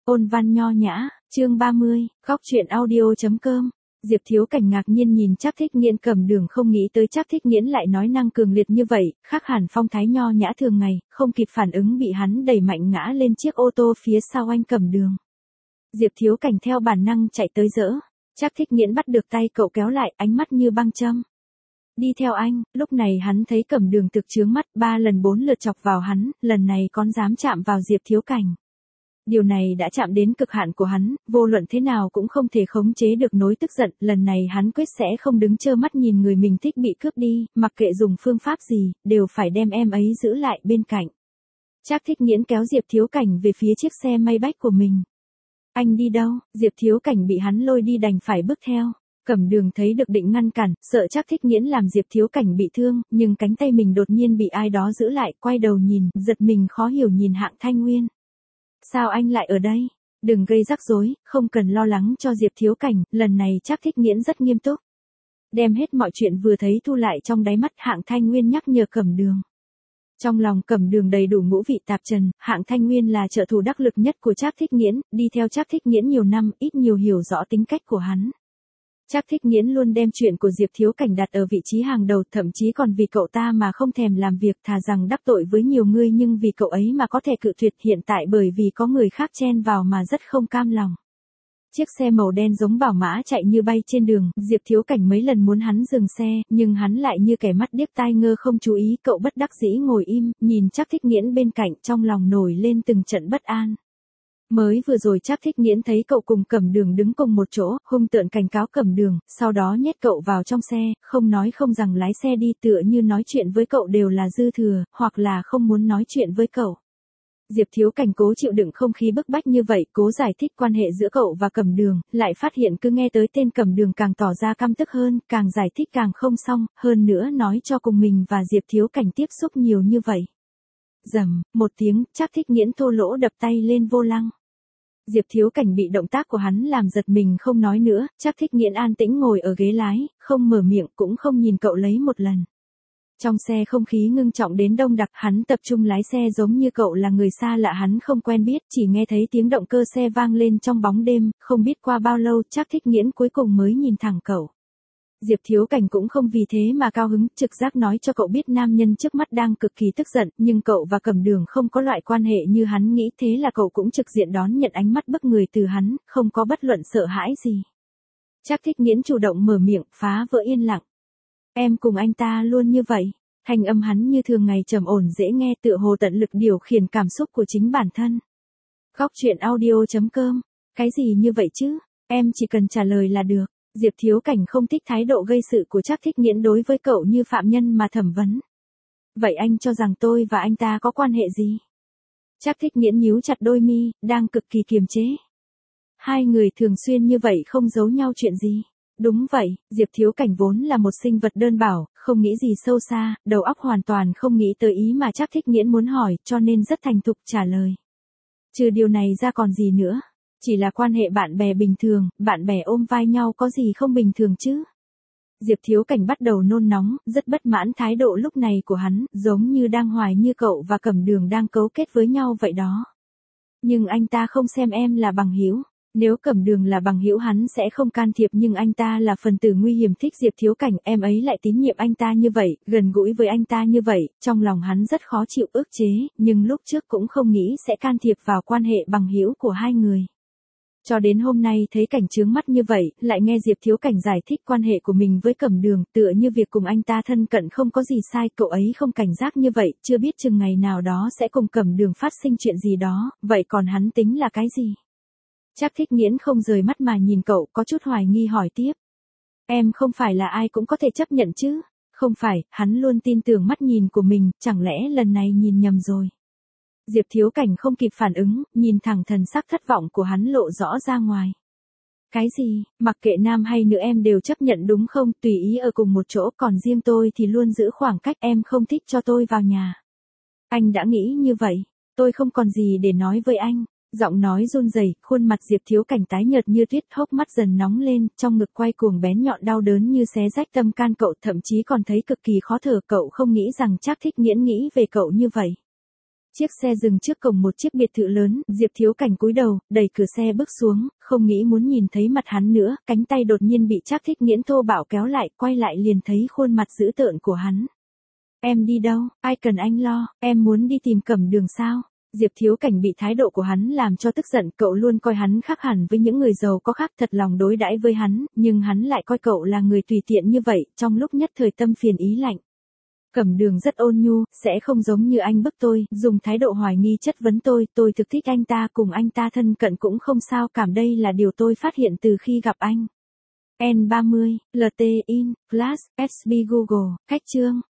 Ôn văn nho nhã, chương 30, góc truyện audio.com. Diệp Thiếu Cảnh ngạc nhiên nhìn Trác Thích Nghiễn cầm đường, không nghĩ tới Trác Thích Nghiễn lại nói năng cường liệt như vậy, khác hẳn phong thái nho nhã thường ngày, không kịp phản ứng bị hắn đẩy mạnh ngã lên chiếc ô tô phía sau anh cầm đường. Diệp Thiếu Cảnh theo bản năng chạy tới dỡ. Trác Thích Nghiễn bắt được tay cậu kéo lại, ánh mắt như băng châm. Đi theo anh. Lúc này hắn thấy cầm đường thực chướng mắt, 3 lần 4 lượt chọc vào hắn, lần này còn dám chạm vào Diệp Thiếu Cảnh. Điều này đã chạm đến cực hạn của hắn, vô luận thế nào cũng không thể khống chế được nỗi tức giận, lần này hắn quyết sẽ không đứng trơ mắt nhìn người mình thích bị cướp đi, mặc kệ dùng phương pháp gì, đều phải đem em ấy giữ lại bên cạnh. Trác Thích Nghiễn kéo Diệp Thiếu Cảnh về phía chiếc xe Maybach của mình. Anh đi đâu? Diệp Thiếu Cảnh bị hắn lôi đi đành phải bước theo. Cẩm đường thấy được định ngăn cản, sợ Trác Thích Nghiễn làm Diệp Thiếu Cảnh bị thương, nhưng cánh tay mình đột nhiên bị ai đó giữ lại, quay đầu nhìn, giật mình khó hiểu nhìn Hạng Thanh Nguyên. Sao anh lại ở đây? Đừng gây rắc rối, không cần lo lắng cho Diệp Thiếu Cảnh, lần này Trác Thích Nghiễn rất nghiêm túc. Đem hết mọi chuyện vừa thấy thu lại trong đáy mắt, Hạng Thanh Nguyên nhắc nhở Cẩm đường. Trong lòng Cẩm đường đầy đủ ngũ vị tạp trần, Hạng Thanh Nguyên là trợ thủ đắc lực nhất của Trác Thích Nghiễn, đi theo Trác Thích Nghiễn nhiều năm, ít nhiều hiểu rõ tính cách của hắn. Trác Thích Nghiễn luôn đem chuyện của Diệp Thiếu Cảnh đặt ở vị trí hàng đầu, thậm chí còn vì cậu ta mà không thèm làm việc, thà rằng đắc tội với nhiều người nhưng vì cậu ấy mà có thể cự tuyệt, hiện tại bởi vì có người khác chen vào mà rất không cam lòng. Chiếc xe màu đen giống bảo mã chạy như bay trên đường, Diệp Thiếu Cảnh mấy lần muốn hắn dừng xe, nhưng hắn lại như kẻ mắt điếc tai ngơ không chú ý, cậu bất đắc dĩ ngồi im, nhìn Trác Thích Nghiễn bên cạnh, trong lòng nổi lên từng trận bất an. Mới vừa rồi Trác Thích Nghiễn thấy cậu cùng Cẩm đường đứng cùng một chỗ, hung tợn cảnh cáo Cẩm đường, sau đó nhét cậu vào trong xe, không nói không rằng lái xe đi, tựa như nói chuyện với cậu đều là dư thừa, hoặc là không muốn nói chuyện với cậu. Diệp Thiếu Cảnh cố chịu đựng không khí bức bách như vậy, cố giải thích quan hệ giữa cậu và Cẩm đường, lại phát hiện cứ nghe tới tên Cẩm đường càng tỏ ra căm tức hơn, càng giải thích càng không xong, hơn nữa nói cho cùng mình và Diệp Thiếu Cảnh tiếp xúc nhiều như vậy. Rầm, một tiếng, Trác Thích Nghiễn thô lỗ đập tay lên vô lăng. Diệp Thiếu Cảnh bị động tác của hắn làm giật mình không nói nữa, Trác Thích Nghiễn an tĩnh ngồi ở ghế lái, không mở miệng cũng không nhìn cậu lấy một lần. Trong xe không khí ngưng trọng đến đông đặc, hắn tập trung lái xe giống như cậu là người xa lạ hắn không quen biết, chỉ nghe thấy tiếng động cơ xe vang lên trong bóng đêm, không biết qua bao lâu Trác Thích Nghiễn cuối cùng mới nhìn thẳng cậu. Diệp Thiếu Cảnh cũng không vì thế mà cao hứng, trực giác nói cho cậu biết nam nhân trước mắt đang cực kỳ tức giận, nhưng cậu và Cẩm đường không có loại quan hệ như hắn nghĩ, thế là cậu cũng trực diện đón nhận ánh mắt bức người từ hắn, không có bất luận sợ hãi gì. Trác Thích Nghiễn chủ động mở miệng, phá vỡ yên lặng. Em cùng anh ta luôn như vậy. Thanh âm hắn như thường ngày trầm ổn dễ nghe, tựa hồ tận lực điều khiển cảm xúc của chính bản thân. Góc truyện audio.com. Cái gì như vậy chứ? Em chỉ cần trả lời là được. Diệp Thiếu Cảnh không thích thái độ gây sự của Trác Thích Nghiễn đối với cậu như phạm nhân mà thẩm vấn. Vậy anh cho rằng tôi và anh ta có quan hệ gì? Trác Thích Nghiễn nhíu chặt đôi mi, đang cực kỳ kiềm chế. Hai người thường xuyên như vậy không giấu nhau chuyện gì? Đúng vậy, Diệp Thiếu Cảnh vốn là một sinh vật đơn bảo, không nghĩ gì sâu xa, đầu óc hoàn toàn không nghĩ tới ý mà Trác Thích Nghiễn muốn hỏi, cho nên rất thành thục trả lời. Trừ điều này ra còn gì nữa? Chỉ là quan hệ bạn bè bình thường, bạn bè ôm vai nhau có gì không bình thường chứ? Diệp Thiếu Cảnh bắt đầu nôn nóng, rất bất mãn thái độ lúc này của hắn, giống như đang hoài như cậu và Cẩm đường đang cấu kết với nhau vậy đó. Nhưng anh ta không xem em là bằng hữu. Nếu Cẩm đường là bằng hữu hắn sẽ không can thiệp, nhưng anh ta là phần tử nguy hiểm, thích Diệp Thiếu Cảnh, em ấy lại tín nhiệm anh ta như vậy, gần gũi với anh ta như vậy, trong lòng hắn rất khó chịu ức chế, nhưng lúc trước cũng không nghĩ sẽ can thiệp vào quan hệ bằng hữu của hai người. Cho đến hôm nay thấy cảnh chướng mắt như vậy, lại nghe Diệp Thiếu Cảnh giải thích quan hệ của mình với Cẩm đường, tựa như việc cùng anh ta thân cận không có gì sai, cậu ấy không cảnh giác như vậy, chưa biết chừng ngày nào đó sẽ cùng Cẩm đường phát sinh chuyện gì đó, vậy còn hắn tính là cái gì? Trác Thích Nghiễn không rời mắt mà nhìn cậu, có chút hoài nghi hỏi tiếp. Em không phải là ai cũng có thể chấp nhận chứ? Không phải, hắn luôn tin tưởng mắt nhìn của mình, chẳng lẽ lần này nhìn nhầm rồi? Diệp Thiếu Cảnh không kịp phản ứng, nhìn thẳng thần sắc thất vọng của hắn lộ rõ ra ngoài. Cái gì, mặc kệ nam hay nữ em đều chấp nhận đúng không, tùy ý ở cùng một chỗ, còn riêng tôi thì luôn giữ khoảng cách, em không thích cho tôi vào nhà. Anh đã nghĩ như vậy, tôi không còn gì để nói với anh. Giọng nói run rẩy, khuôn mặt Diệp Thiếu Cảnh tái nhợt như tuyết, hốc mắt dần nóng lên, trong ngực quay cuồng bén nhọn đau đớn như xé rách tâm can cậu, thậm chí còn thấy cực kỳ khó thở, cậu không nghĩ rằng Trác Thích Nghiễn nghĩ về cậu như vậy. Chiếc xe dừng trước cổng một chiếc biệt thự lớn, Diệp Thiếu Cảnh cúi đầu, đẩy cửa xe bước xuống, không nghĩ muốn nhìn thấy mặt hắn nữa, cánh tay đột nhiên bị Trác Thích Nghiễn thô bạo kéo lại, quay lại liền thấy khuôn mặt dữ tợn của hắn. Em đi đâu, ai cần anh lo, em muốn đi tìm Cẩm Đường sao? Diệp Thiếu Cảnh bị thái độ của hắn làm cho tức giận, cậu luôn coi hắn khác hẳn với những người giàu có khác, thật lòng đối đãi với hắn, nhưng hắn lại coi cậu là người tùy tiện như vậy, trong lúc nhất thời tâm phiền ý lạnh. Cẩm Đường rất ôn nhu, sẽ không giống như anh bức tôi, dùng thái độ hoài nghi chất vấn tôi thực thích anh ta, cùng anh ta thân cận cũng không sao, cảm đây là điều tôi phát hiện từ khi gặp anh. N30, LT In, Flash, SB Google, Khách chương.